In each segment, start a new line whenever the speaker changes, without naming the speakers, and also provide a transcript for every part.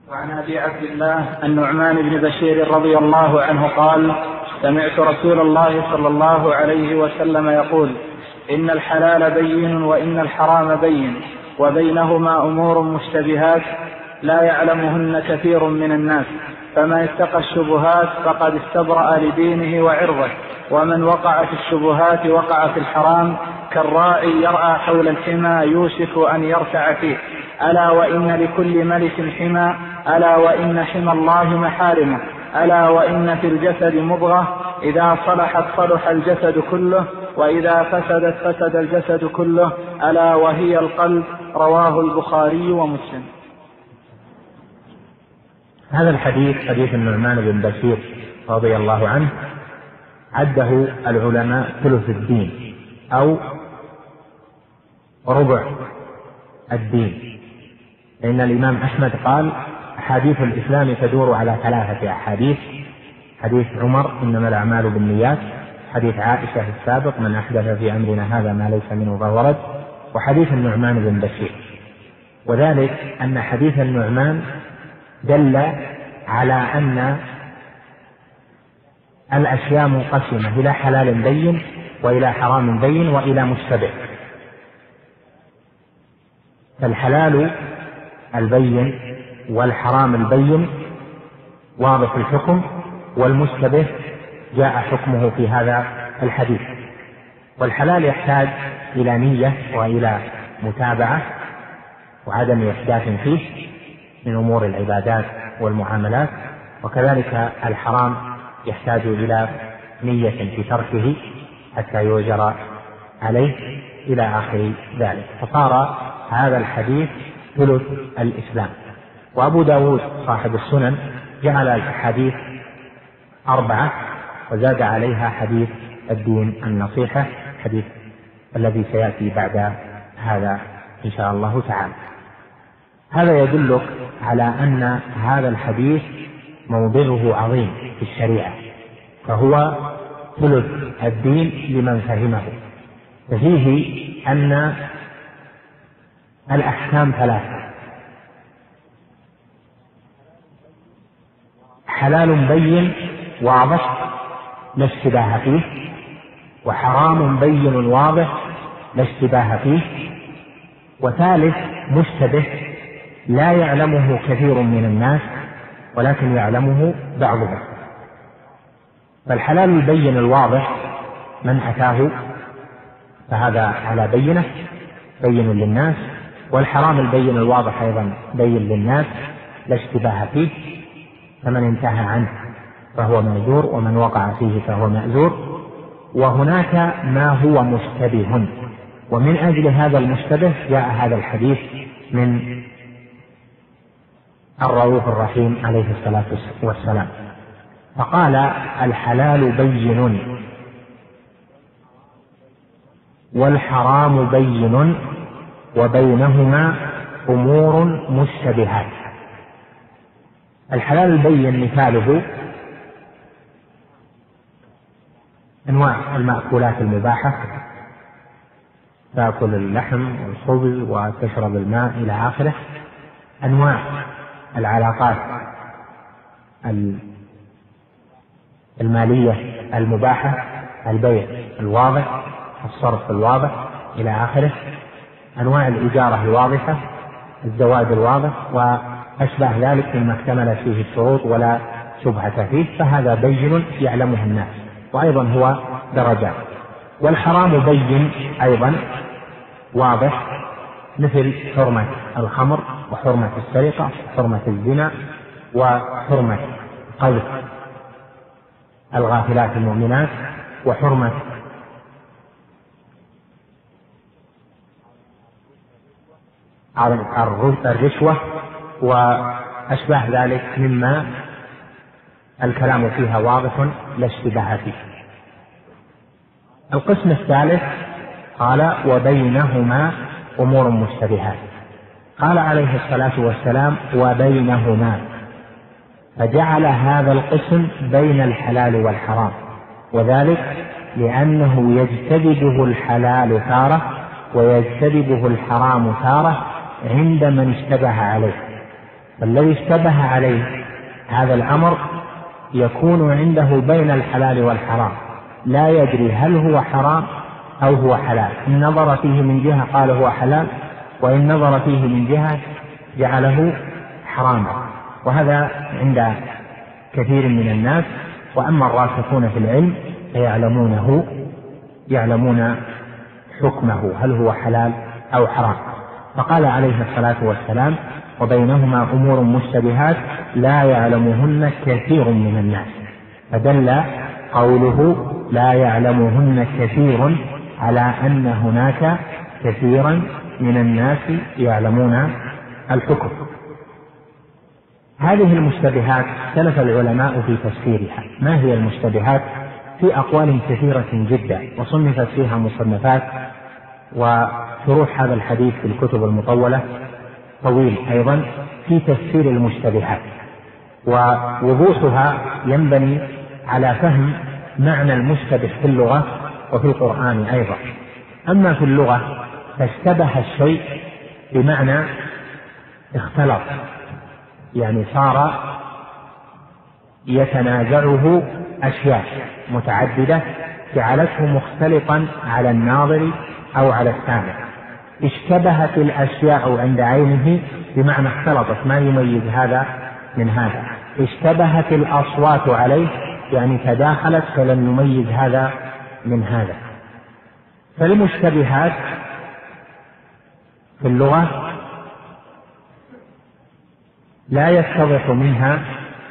وعن أبي عبد الله النعمان بن بشير رضي الله عنه قال: سمعت رسول الله صلى الله عليه وسلم يقول: إن الحلال بين وإن الحرام بين وبينهما أمور مشتبهات لا يعلمهن كثير من الناس، فمن اتقى الشبهات فقد استبرأ لدينه وعرضه، ومن وقع في الشبهات وقع في الحرام كالراعي يرعى حول الحمى يوشك أن يرتع فيه. ألا وإن لكل ملك حمى، ألا وإن حمى الله محارمه، ألا وإن في الجسد مضغة إذا صلحت صلح الجسد كله، وإذا فسدت فسد الجسد كله، ألا وهي القلب. رواه البخاري ومسلم.
هذا الحديث حديث النعمان بن بشير رضي الله عنه عده العلماء ثلث الدين أو ربع الدين، لأن الإمام أحمد قال: أحاديث الإسلام تدور على 3 أحاديث: حديث عمر إنما الأعمال بالنيات، حديث عائشة السابق من أحدث في أمرنا هذا ما ليس منه فهو رد، وحديث النعمان بن بشير. وذلك أن حديث النعمان دل على أن الأشياء منقسمة إلى حلال بين وإلى حرام بين وإلى مشتبه. فالحلال البين والحرام البين واضح الحكم، والمشتبه جاء حكمه في هذا الحديث. والحلال يحتاج إلى نية وإلى متابعة وعدم إحداث فيه من أمور العبادات والمعاملات، وكذلك الحرام يحتاج إلى نية في تركه حتى يؤجر عليه إلى آخر ذلك. فصار هذا الحديث ثلث الإسلام. وأبو داود صاحب السنن جعل الحديث 4 وزاد عليها حديث الدين النصيحة، حديث الذي سيأتي بعد هذا إن شاء الله تعالى. هذا يدلك على أن هذا الحديث موضعه عظيم في الشريعة، فهو ثلث الدين لمن فهمه. ففيه أن الأحكام 3: حلال بين واضح لا اشتباه فيه، وحرام بين واضح لا اشتباه فيه، وثالث مشتبه لا يعلمه كثير من الناس ولكن يعلمه بعضهم. فالحلال البين الواضح من أتاه فهذا على بينه بين للناس، والحرام البين الواضح أيضا بين للناس لا اشتباه فيه، فمن انتهى عنه فهو مأجور ومن وقع فيه فهو مأجور. وهناك ما هو مشتبه، ومن أجل هذا المشتبه جاء هذا الحديث من الرؤوف الرحيم عليه الصلاة والسلام، فقال: الحلال بين والحرام بين وبينهما أمور مشتبهات. الحلال البين مثاله أنواع المأكولات المباحة، تأكل اللحم والخبز وتشرب الماء إلى آخره. أنواع العلاقات المالية المباحة، البيع الواضح، الصرف الواضح إلى آخره. أنواع الإجارة الواضحة، الزواج الواضح وأشبه ذلك مما اكتملت فيه الشروط ولا شبهة فيه، فهذا بين يعلمه الناس، وأيضا هو درجات. والحرام بين أيضا واضح، مثل حرمة الخمر وحرمة السرقة وحرمة الزنا وحرمة قذف الغافلات المؤمنات وحرمة الرشوة وأشباه ذلك مما الكلام فيها واضح لا اشتباه فيه. القسم الثالث قال: وبينهما أمور مشتبهات. قال عليه الصلاة والسلام: وبينهما، فجعل هذا القسم بين الحلال والحرام، وذلك لأنه يجتذبه الحلال تارة ويجتذبه الحرام تارة عند من اشتبه عليه. فالذي اشتبه عليه هذا الأمر يكون عنده بين الحلال والحرام، لا يدري هل هو حرام أو هو حلال. إن نظر فيه من جهة قال هو حلال، وإن نظر فيه من جهة جعله حراما، وهذا عند كثير من الناس. وأما الراسخون في العلم يعلمون حكمه هل هو حلال أو حرام. فقال عليه الصلاة والسلام: وبينهما أمور مشتبهات لا يعلمهن كثير من الناس. فدل قوله لا يعلمهن كثير على أن هناك كثيرا من الناس يعلمون الحكم. هذه المشتبهات اختلف العلماء في تفسيرها. ما هي المشتبهات؟ في أقوال كثيرة جدا، وصنفت فيها مصنفات، وشروح هذا الحديث في الكتب المطولة طويل أيضا في تفسير المشتبهات، ووضوحها ينبني على فهم معنى المشتبه في اللغة وفي القرآن أيضا. أما في اللغة فاشتبه الشيء بمعنى اختلط، يعني صار يتنازعه أشياء متعددة جعلته مختلطا على الناظر أو على السامع. اشتبهت الأشياء عند عينه بمعنى اختلطت، ما يميز هذا من هذا. اشتبهت الأصوات عليه، يعني تداخلت فلم يميز هذا من هذا. فالمشتبهات في اللغة لا يتضح منها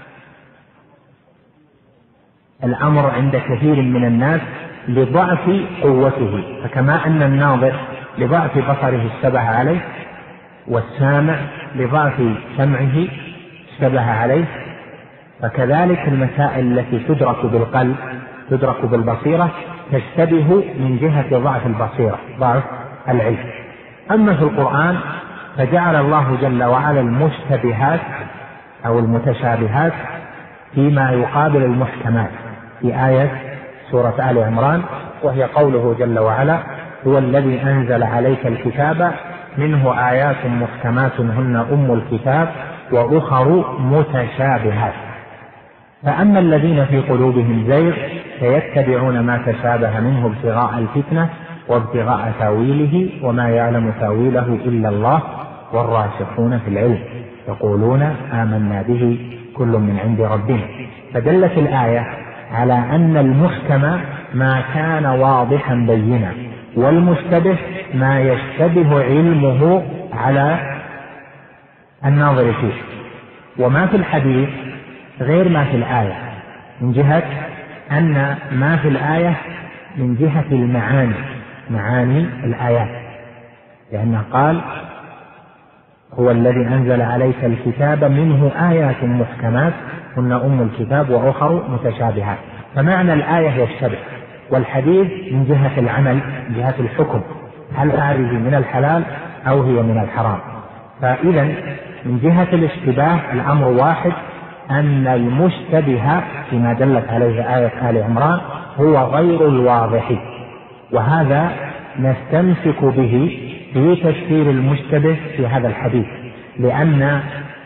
الأمر عند كثير من الناس لضعف قوته، فكما أن الناظر لضعف بصره اشتبه عليه، والسامع لضعف سمعه اشتبه عليه، فكذلك المسائل التي تدرك بالقلب تدرك بالبصيرة تشتبه من جهة ضعف البصيرة، ضعف العلم. أما في القرآن فجعل الله جل وعلا المشتبهات أو المتشابهات فيما يقابل المحكمات في آية سورة آل عمران، وهي قوله جل وعلا: هو الذي أنزل عليك الكتاب منه آيات محكمات هن أم الكتاب وأخر متشابهات. فأما الذين في قلوبهم زيغ فيتبعون ما تشابه منه ابتغاء الفتنة وابتغاء تاويله وما يعلم تاويله إلا الله والراسخون في العلم يقولون آمنا به كل من عند ربنا. فدلت الآية على أن المحكم ما كان واضحا بينا، والمشتبه ما يشتبه علمه على الناظر فيه. وما في الحديث غير ما في الآية، من جهة أن ما في الآية من جهة معاني الآيات، لأنه قال: هو الذي أنزل عليك الكتاب منه آيات محكمات هن أم الكتاب وأخر متشابهات. فمعنى الآية يشتبه، والحديث من جهة العمل، من جهة الحكم، هل هذه من الحلال أو هي من الحرام. فإذا من جهة الاشتباه الأمر واحد، أن المشتبه فيما دلت عليه آية آل عمران هو غير الواضح، وهذا نستمسك به في تفسير المشتبه في هذا الحديث، لأن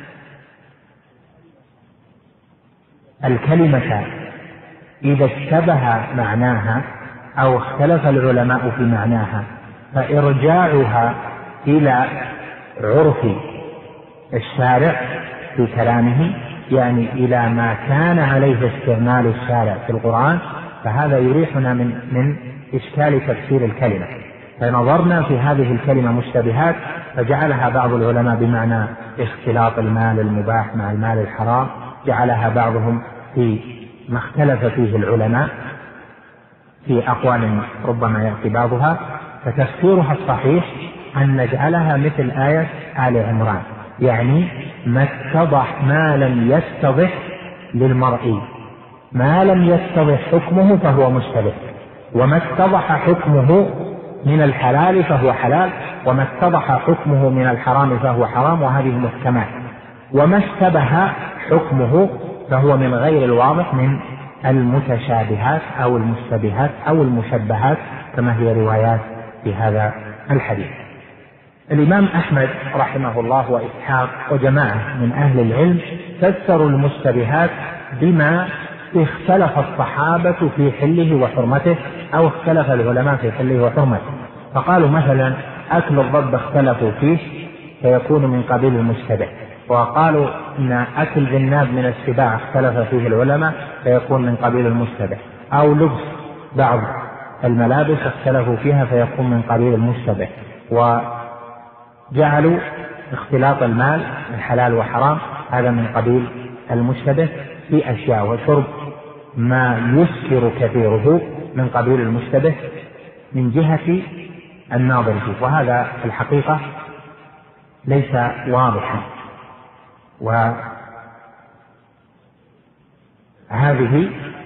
الكلمة إذا اشتبه معناها أو اختلف العلماء في معناها فإرجاعها إلى عرف الشارع في كلامه، يعني إلى ما كان عليه استعمال الشارع في القرآن، فهذا يريحنا من إشكال تفسير الكلمة. فنظرنا في هذه الكلمة مشتبهات فجعلها بعض العلماء بمعنى اختلاط المال المباح مع المال الحرام، جعلها بعضهم في ما اختلف فيه العلماء في أقوال ربما يأتي بعضها. فتفسيرها الصحيح أن نجعلها مثل آية آل عمران، يعني ما اتضح ما لم يتضح للمرء، ما لم يتضح حكمه فهو مشتبه، وما اتضح حكمه من الحلال فهو حلال، وما اتضح حكمه من الحرام فهو حرام، وهذه محكمات. وما اشتبه حكمه فهو من غير الواضح من المتشابهات أو المشتبهات أو المشبهات كما هي روايات في هذا الحديث. الإمام أحمد رحمه الله وإسحاق وجماعة من أهل العلم فسروا المشتبهات بما اختلف الصحابة في حله وحرمته أو اختلف العلماء في حله وحرمته. فقالوا مثلا أكل الضب اختلفوا فيه فيكون من قبيل المشتبه، وقالوا إن أكل ذناب من السباع اختلف فيه العلماء فيكون من قبيل المشتبه، أو لبس بعض الملابس اختلفوا فيها فيكون من قبيل المشتبه. وجعلوا اختلاط المال من حلال وحرام هذا من قبيل المشتبه في أشياء، وشرب ما يسكر كثيره من قبيل المشتبه من جهة الناظر فيه، وهذا في الحقيقة ليس واضحا. وهذه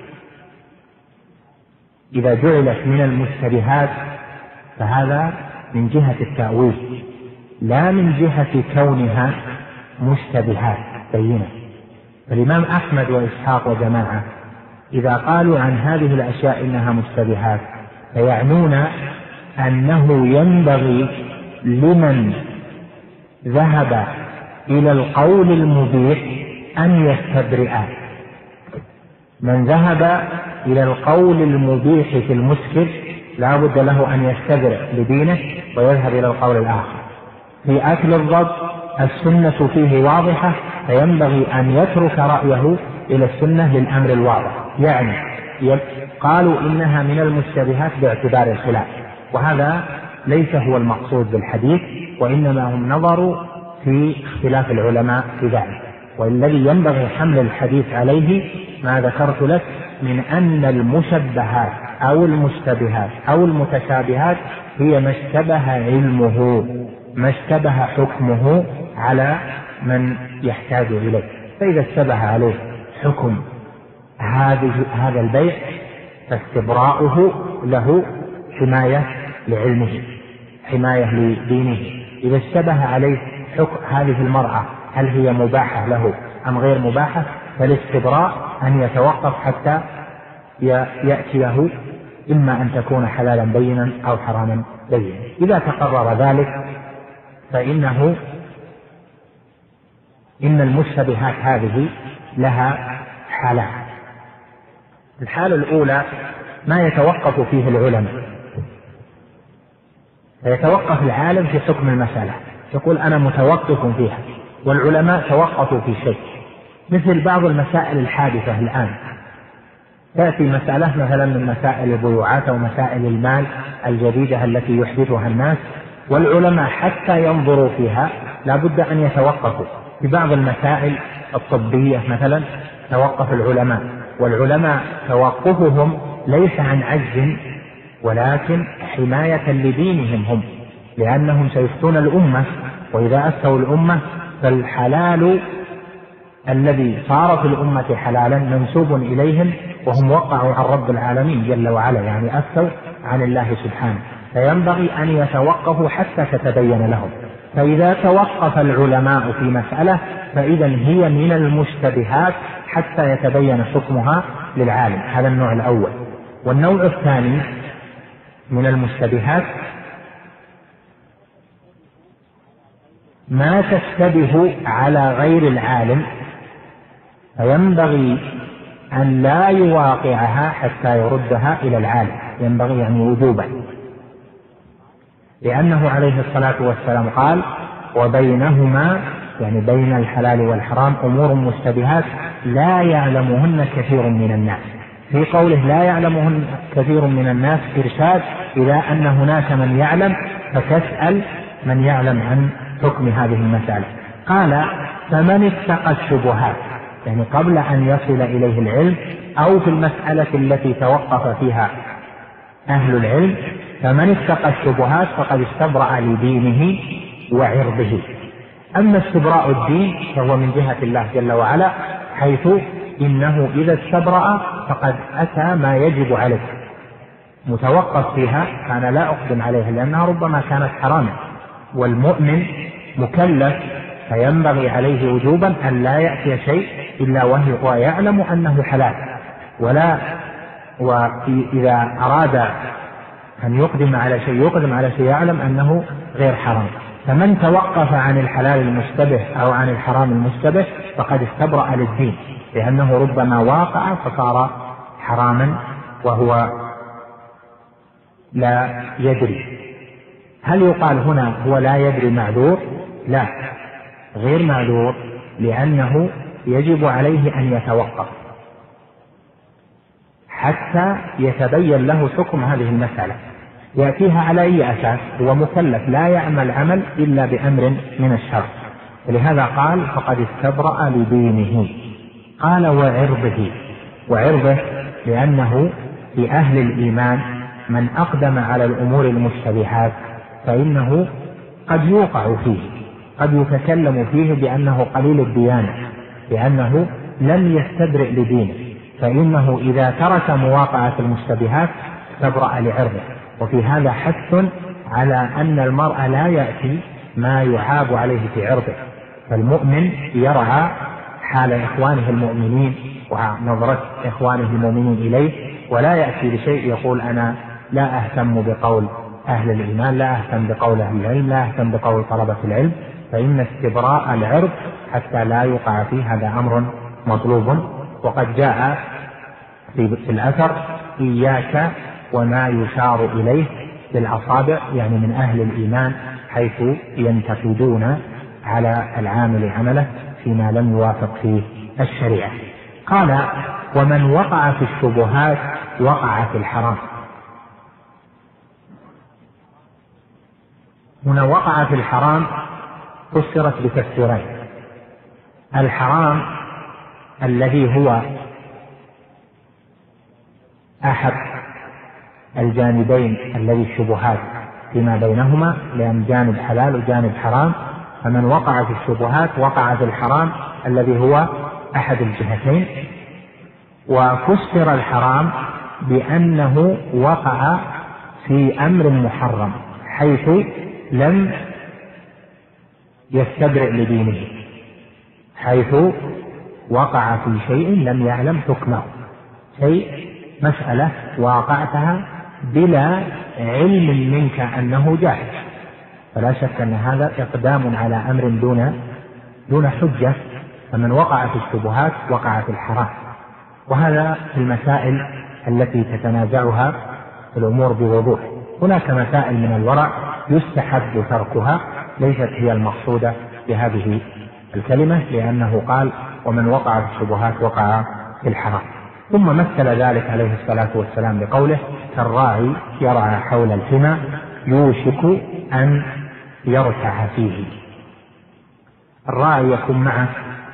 إذا جعلت من المشتبهات فهذا من جهة التأويل لا من جهة كونها مشتبهات بينة. فالإمام أحمد وإسحاق وجماعة إذا قالوا عن هذه الأشياء إنها مشتبهات فيعنون أنه ينبغي لمن ذهب إلى القول المبيح أن يستبرئ. من ذهب إلى القول المبيح في المسكر لا بد له أن يستبرئ لدينه ويذهب إلى القول الآخر. في أكل الضب السنة فيه واضحة فينبغي أن يترك رأيه إلى السنة للأمر الواضح. يعني قالوا إنها من المشتبهات باعتبار الخلاف، وهذا ليس هو المقصود بالحديث، وإنما هم نظروا في اختلاف العلماء في ذلك. والذي ينبغي حمل الحديث عليه ما ذكرت لك من أن المشبهات أو المشتبهات أو المتشابهات هي ما اشتبه علمه، ما اشتبه حكمه على من يحتاج إليه. فإذا اشتبه عليه حكم هذا البيع فاستبراؤه له حماية لعلمه، حماية لدينه. إذا اشتبه عليه حكم هذه المرأة هل هي مباحة له أم غير مباحة فالاستبراء أن يتوقف حتى يأتيه إما أن تكون حلالا بينا أو حراما بينا. إذا تقرر ذلك إن المشتبهات هذه لها حالات. الحالة الأولى ما يتوقف فيه العلماء، فيتوقف العالم في حكم المسألة يقول أنا متوقف فيها، والعلماء توقفوا في شيء، مثل بعض المسائل الحادثة الآن. تأتي مسألة مثلا من مسائل البيوعات أو مسائل المال الجديدة التي يحدثها الناس، والعلماء حتى ينظروا فيها لا بد أن يتوقفوا. في بعض المسائل الطبية مثلا توقف العلماء، والعلماء توقفهم ليس عن عجز ولكن حماية لدينهم هم، لأنهم سيفتون الأمة، وإذا أفتوا الأمة فالحلال الذي صار في الأمة حلالا منسوب إليهم، وهم وقعوا عن رب العالمين جل وعلا، يعني أفتوا عن الله سبحانه، فينبغي أن يتوقفوا حتى تتبين لهم. فإذا توقف العلماء في مسألة فإذا هي من المشتبهات حتى يتبين حكمها للعالم. هذا النوع الأول. والنوع الثاني من المشتبهات ما تشتبه على غير العالم، فينبغي أن لا يواقعها حتى يردها إلى العالم، ينبغي يعني وجوبا، لأنه عليه الصلاة والسلام قال وبينهما يعني بين الحلال والحرام أمور مشتبهات لا يعلمهن كثير من الناس. في قوله لا يعلمهن كثير من الناس إرشاد إلى أن هناك من يعلم، فتسأل من يعلم عن حكم هذه المسألة. قال فمن اتقى الشبهات، يعني قبل أن يصل إليه العلم أو في المسألة التي توقف فيها أهل العلم، فمن اتقى الشبهات فقد استبرأ لدينه وعرضه. أما استبراء الدين فهو من جهة الله جل وعلا، حيث إنه إذا استبرأ فقد أتى ما يجب عليه، متوقف فيها فأنا لا أقدم عليها لأنها ربما كانت حراما، والمؤمن مكلف فينبغي عليه وجوبا أن لا يأتي شيء إلا وهو يعلم أنه حلال، وإذا أراد أن يقدم على شيء يقدم على شيء يعلم أنه غير حرام. فمن توقف عن الحلال المشتبه أو عن الحرام المشتبه فقد استبرأ للدين، لأنه ربما واقع فصار حراما وهو لا يدري. هل يقال هنا هو لا يدري معذور؟ لا، غير معذور، لأنه يجب عليه أن يتوقف حتى يتبين له حكم هذه المسألة. يأتيها على أي أساس؟ هو مكلف لا يعمل عمل إلا بأمر من الشرع، ولهذا قال فقد استبرأ لدينه. قال وعرضه لأنه في أهل الإيمان من أقدم على الأمور المشتبهات فإنه قد يوقع فيه، قد يتكلم فيه بأنه قليل الديانة، لأنه لم يستبرئ لدينه، فإنه إذا ترك مواقعة المشتبهات استبرأ لعرضه. وفي هذا حث على أن المرء لا يأتي ما يعاب عليه في عرضه، فالمؤمن يرعى حال إخوانه المؤمنين ونظرة إخوانه المؤمنين إليه، ولا يأتي بشيء يقول أنا لا أهتم بقول أهل الإيمان، لا أهتم بقول أهل العلم، لا أهتم بقول طلبة العلم، فإن استبراء العرض حتى لا يقع فيه هذا أمر مطلوب. وقد جاء في الأثر إياك وما يشار إليه بالأصابع، يعني من أهل الإيمان حيث ينتقدون على العامل عمله فيما لم يوافق فيه الشريعة. قال ومن وقع في الشبهات وقع في الحرام. هنا وقع في الحرام فسرت بتفسيرين: الحرام الذي هو أحد الجانبين الذي الشبهات فيما بينهما، لأن جانب حلال وجانب حرام، فمن وقع في الشبهات وقع في الحرام الذي هو أحد الجهتين. وفسر الحرام بأنه وقع في أمر محرم حيث لم يستبرئ لدينه، حيث وقع في شيء لم يعلم حكمه، شيء مسألة واقعتها بلا علم منك أنه جائز، فلا شك أن هذا إقدام على أمر دون حجة. فمن وقع في الشبهات وقع في الحرام. وهذا في المسائل التي تتنازعها الأمور بوضوح. هناك مسائل من الورع يستحب تركها، ليست هي المقصودة بهذه الكلمة، لأنه قال ومن وقع في الشبهات وقع في الحرام. ثم مثل ذلك عليه الصلاة والسلام بقوله كالراعي يرعى حول الحمى يوشك أن يرتع فيه. الراعي يكون معه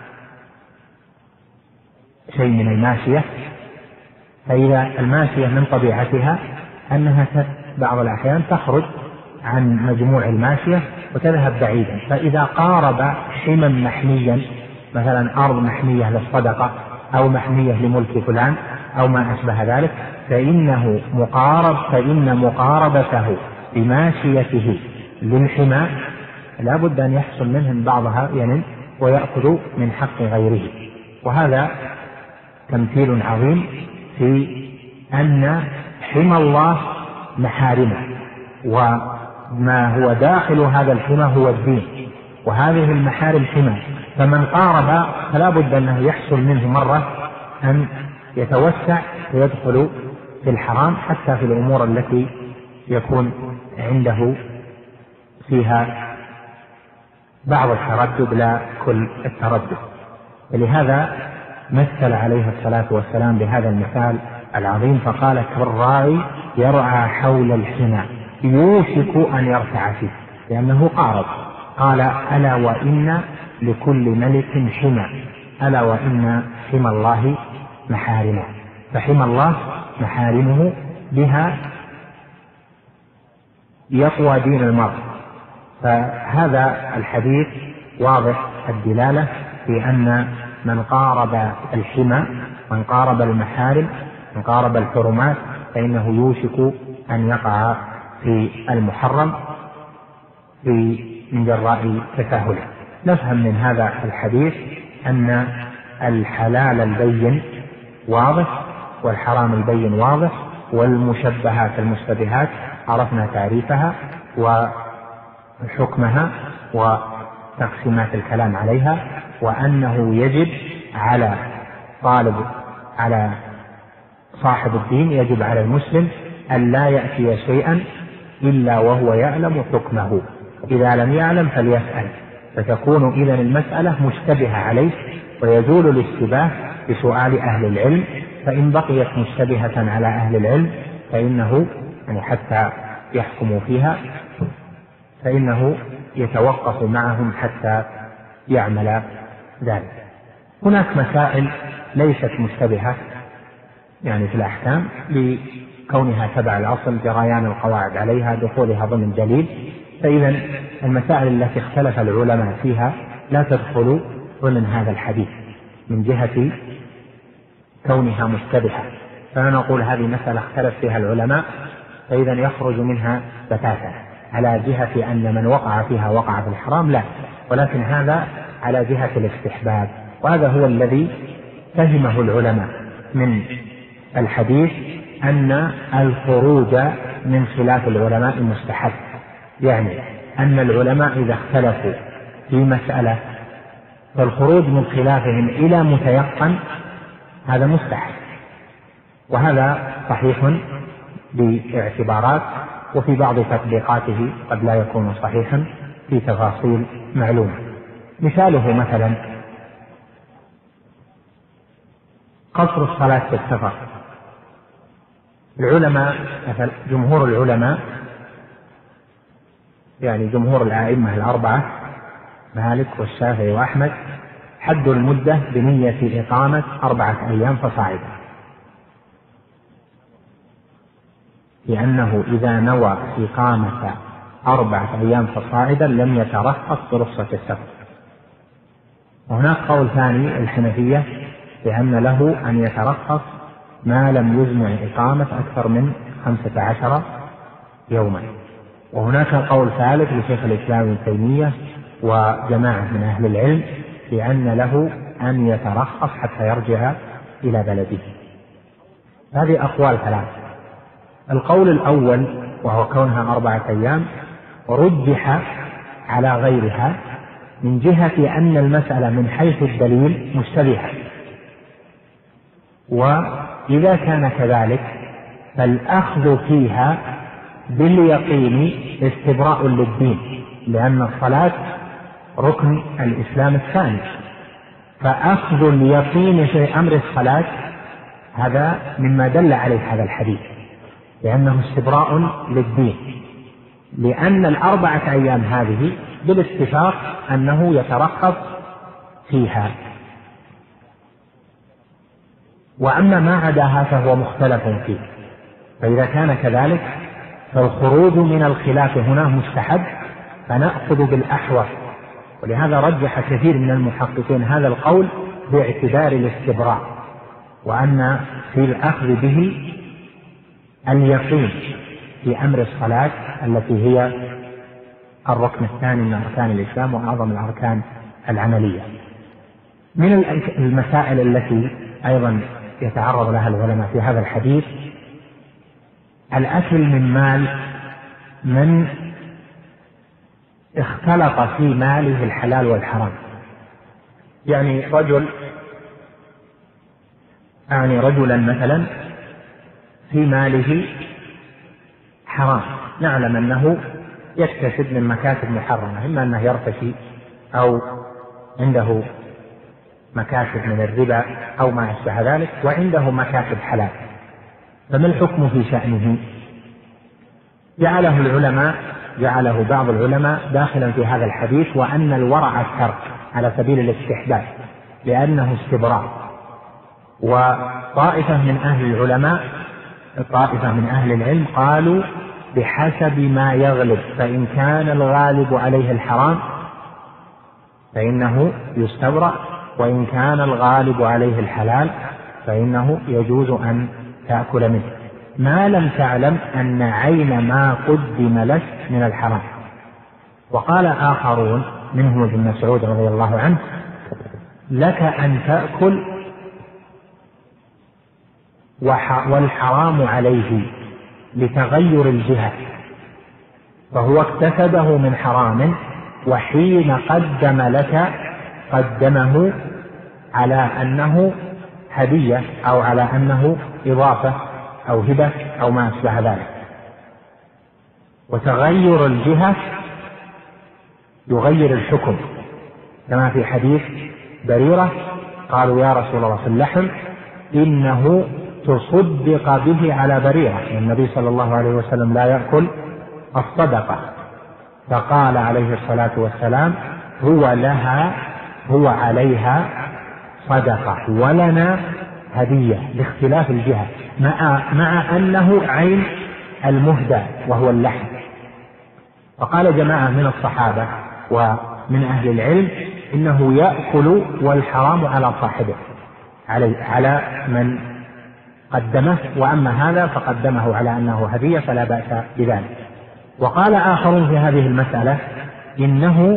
شيء من الماشية، فإذا الماشية من طبيعتها أنها بعض الأحيان تخرج عن مجموع الماشية وتذهب بعيدا، فإذا قارب حما محميا، مثلا أرض محمية للصدقة أو محمية لملك فلان أو ما أشبه ذلك، فإن مقاربته بماشيته للحمى لا بد أن يحصل منهم بعضها ويأخذ من حق غيره. وهذا تمثيل عظيم في أن حمى الله محارمه، وما هو داخل هذا الحمى هو الدين، وهذه المحارم حمى، فمن قارب فلا بد أنه يحصل منه مرة أن يتوسع ويدخل في الحرام، حتى في الأمور التي يكون عنده فيها بعض التردد لا كل التردد. ولهذا مثل عليه الصلاة والسلام بهذا المثال العظيم فقال كالراعي يرعى حول الحمى يوشك أن يرتع فيه، لأنه قارب. قال ألا وإن لكل ملك حمى، ألا وإن حمى الله محارمه، فحمى الله محارمه بها يقوى دين المرء. فهذا الحديث واضح الدلالة في أن من قارب الحمى، من قارب المحارم، من قارب الحرمات، فإنه يوشك أن يقع في المحرم من جراء تساهله. نفهم من هذا الحديث أن الحلال البين واضح والحرام البين واضح، والمشبهات المشتبهات عرفنا تعريفها، حكمها وتقسيمات الكلام عليها، وأنه يجب على صاحب الدين، يجب على المسلم أن لا يأتي شيئا إلا وهو يعلم حكمه، إذا لم يعلم فليسأل، فتكون إذن المسألة مشتبهة عليه، ويزول الاشتباه بسؤال أهل العلم. فإن بقيت مشتبهة على أهل العلم فإنه حتى يحكموا فيها فإنه يتوقف معهم حتى يعمل ذلك. هناك مسائل ليست مشتبهة في الأحكام لكونها تبع الأصل، جريان القواعد عليها، دخولها ضمن دليل، فإذا المسائل التي اختلف العلماء فيها لا تدخل ضمن هذا الحديث من جهة كونها مشتبهة، فنقول هذه مسألة اختلف فيها العلماء، فإذا يخرج منها بتاتا على جهة أن من وقع فيها وقع في الحرام، لا، ولكن هذا على جهة الاستحباب، وهذا هو الذي فهمه العلماء من الحديث، أن الخروج من خلاف العلماء مستحب، يعني أن العلماء إذا اختلفوا في مسألة فالخروج من خلافهم إلى متيقن هذا مستحب، وهذا صحيح باعتبارات، وفي بعض تطبيقاته قد لا يكون صحيحا في تفاصيل معلومة. مثاله مثلا قصر الصلاة في السفر. العلماء جمهور العلماء جمهور الأئمة الأربعة مالك والشافعي وأحمد حد المدة بنية إقامة 4 أيام فصاعدا، لأنه إذا نوى إقامة 4 أيام فصاعدا لم يترخص برخصة السفر. وهناك قول ثاني الحنفية بأن له أن يترخص ما لم يجمع إقامة أكثر من 15 يوما. وهناك قول ثالث لشيخ الإسلام ابن تيمية وجماعة من أهل العلم بأن له أن يترخص حتى يرجع إلى بلده. هذه أقوال 3. القول الأول وهو كونها 4 أيام رجح على غيرها من جهة أن المسألة من حيث الدليل مشتبهة، وإذا كان كذلك فالأخذ فيها باليقين استبراء للدين، لأن الصلاة ركن الإسلام الثاني، فأخذ اليقين في أمر الصلاة هذا مما دل عليه هذا الحديث، لأنه استبراء للدين، لأن 4 أيام هذه بالاتفاق أنه يترخص فيها، وأما ما عداها فهو مختلف فيه. فإذا كان كذلك فالخروج من الخلاف هنا مستحب، فنأخذ بالأحوط، ولهذا رجح كثير من المحققين هذا القول باعتبار الاستبراء، وأن في الأخذ به اليقين في أمر الصلاة التي هي الركن الثاني من أركان الإسلام وأعظم الأركان العملية. من المسائل التي أيضا يتعرض لها العلماء في هذا الحديث الأكل من مال من اختلط في ماله الحلال والحرام، رجلا مثلا في ماله حرام، نعلم أنه يكتسب من مكاسب محرمة، إما أنه يرتشي أو عنده مكاسب من الربا أو ما أشبه ذلك، وعنده مكاسب حلال، فما الحكم في شأنه؟ جعله بعض العلماء داخلا في هذا الحديث، وأن الورع الترك على سبيل الاستحباب لأنه استبراء. وطائفة من أهل العلم قالوا بحسب ما يغلب، فإن كان الغالب عليه الحرام فإنه يستبرأ، وإن كان الغالب عليه الحلال فإنه يجوز أن تأكل منه ما لم تعلم أن عين ما قدم لك من الحرام. وقال آخرون منهم ابن مسعود رضي الله عنه لك أن تأكل والحرام عليه لتغير الجهة، فهو اكتسبه من حرام، وحين قدم لك قدمه على أنه هدية أو على أنه إضافة أو هبة أو ما أشبه ذلك. وتغير الجهة يغير الحكم، كما في حديث بريرة قالوا يا رسول الله في اللحم إنه تصدق به على بريرة، النبي صلى الله عليه وسلم لا يأكل الصدقة، فقال عليه الصلاة والسلام هو عليها صدقة ولنا هدية، لاختلاف الجهة مع أنه عين المهدى وهو اللحم. فقال جماعة من الصحابة ومن أهل العلم إنه يأكل والحرام على صاحبه، على من قدمه، وأما هذا فقدمه على أنه هدية فلا بأس بذلك. وقال آخرون في هذه المسألة إنه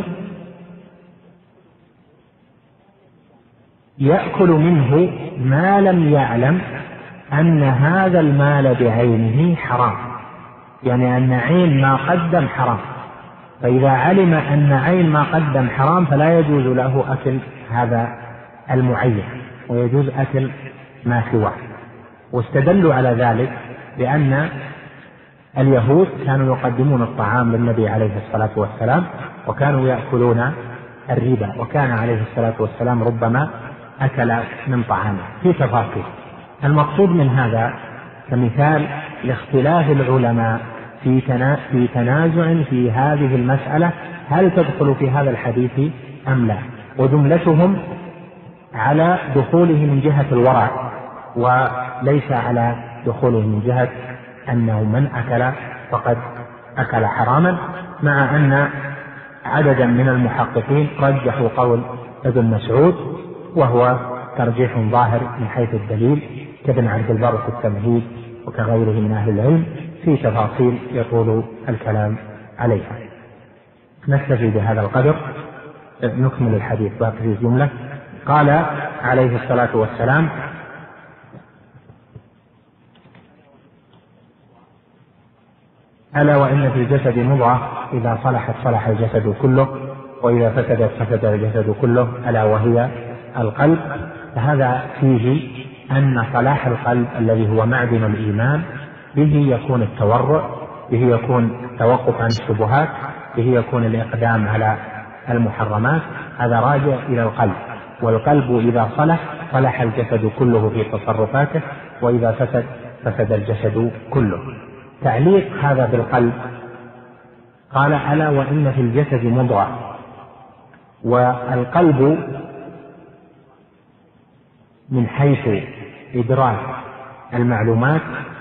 يأكل منه ما لم يعلم أن هذا المال بعينه حرام، يعني أن عين ما قدم حرام، فإذا علم أن عين ما قدم حرام فلا يجوز له أكل هذا المعين، ويجوز أكل ما سواه. واستدلوا على ذلك بأن اليهود كانوا يقدمون الطعام للنبي عليه الصلاة والسلام وكانوا يأكلون الربا، وكان عليه الصلاة والسلام ربما أكل من طعامه في تفاصيل. المقصود من هذا كمثال لاختلاف العلماء في تنازع في هذه المسألة، هل تدخل في هذا الحديث أم لا، وجملتهم على دخوله من جهة الورع وليس على دخوله من جهة أنه من أكل فقد أكل حراما، مع أن عددا من المحققين رجحوا قول ابن مسعود، وهو ترجيح ظاهر من حيث الدليل، كابن عبد البر في التمهيد وكغيره من أهل العلم، في تفاصيل يطول الكلام عليها. نكتفي بهذا القدر، نكمل الحديث باقي في جملة. قال عليه الصلاة والسلام: ألا وإن في الجسد مضغة إذا صلحت صلح الجسد كله، وإذا فسدت فسد الجسد كله، ألا وهي القلب. فهذا فيه أن صلاح القلب الذي هو معدن الإيمان به يكون التورع، به يكون التوقف عن الشبهات، به يكون الإقدام على المحرمات. هذا راجع إلى القلب، والقلب إذا صلح صلح الجسد كله في تصرفاته، وإذا فسد فسد الجسد كله. تعليق هذا بالقلب قال: ألا وإن في الجسد مضغة. والقلب من حيث إدراك المعلومات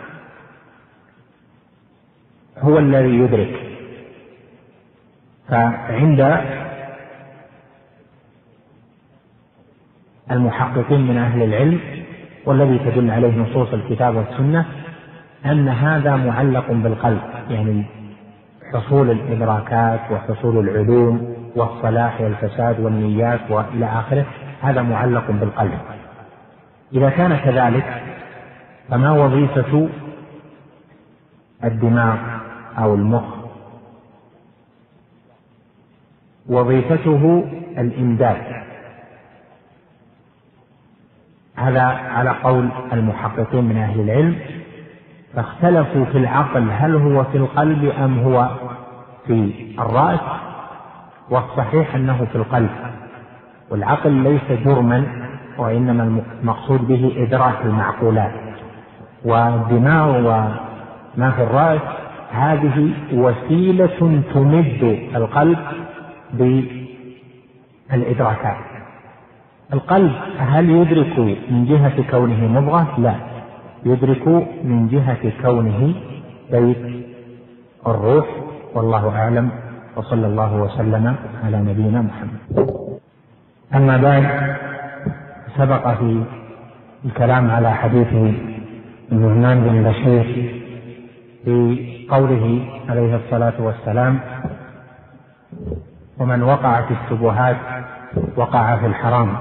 هو الذي يدرك، فعند المحققين من أهل العلم والذي تدل عليه نصوص الكتاب والسنة أن هذا معلق بالقلب، يعني حصول الإدراكات وحصول العلوم والصلاح والفساد والنيات وإلى آخره، هذا معلق بالقلب. إذا كان كذلك فما وظيفة الدماغ أو المخ؟ وظيفته الإمداد. هذا على قول المحققين من أهل العلم، فاختلفوا في العقل هل هو في القلب أم هو في الرأس، والصحيح أنه في القلب. والعقل ليس جرما، وإنما المقصود به إدراك المعقولات، والدماغ وما في الرأس هذه وسيلة تمد القلب بالإدراكات. القلب هل يدرك من جهة كونه مضغة؟ لا، يدرك من جهة كونه بيت الروح، والله أعلم، وصلى الله وسلم على نبينا محمد. أما بعد، سبق في الكلام على حديث النعمان بن بشير في قوله عليه الصلاة والسلام: ومن وقع في الشبهات وقع في الحرام.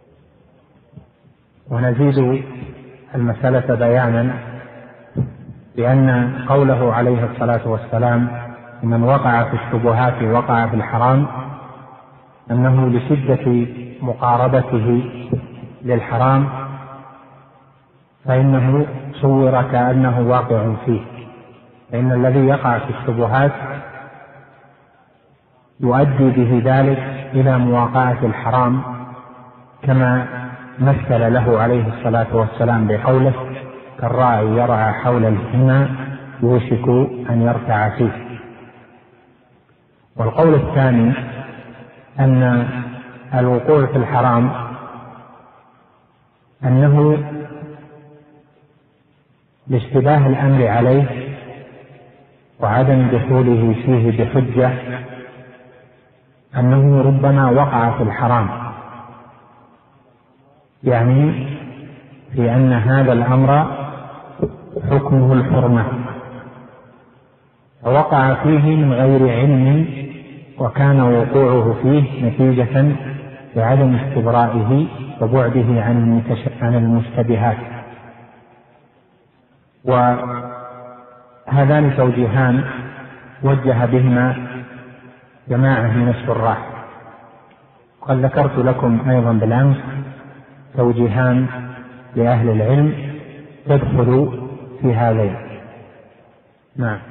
ونزيد المسألة بيانا لأن قوله عليه الصلاة والسلام من وقع في الشبهات وقع في الحرام أنه لشدة مقاربته للحرام فإنه صور كأنه واقع فيه، فإن الذي يقع في الشبهات يؤدي به ذلك إلى مواقعة الحرام، كما مثل له عليه الصلاة والسلام بقوله كالراعي يرعى حول الحمى يوشك أن يرتع فيه. والقول الثاني أن الوقوع في الحرام أنه لاشتباه الأمر عليه وعدم دخوله فيه بحجة، أنه ربما وقع في الحرام، يعني في أن هذا الأمر حكمه الحرمة فوقع فيه من غير علم، وكان وقوعه فيه نتيجة لعدم استبرائه وبعده عن المشتبهات. وهذان توجيهان وجه بهما جماعة من الشراح، وقد ذكرت لكم أيضا بالأمس توجيهان لأهل العلم تدخل في هذين. نعم.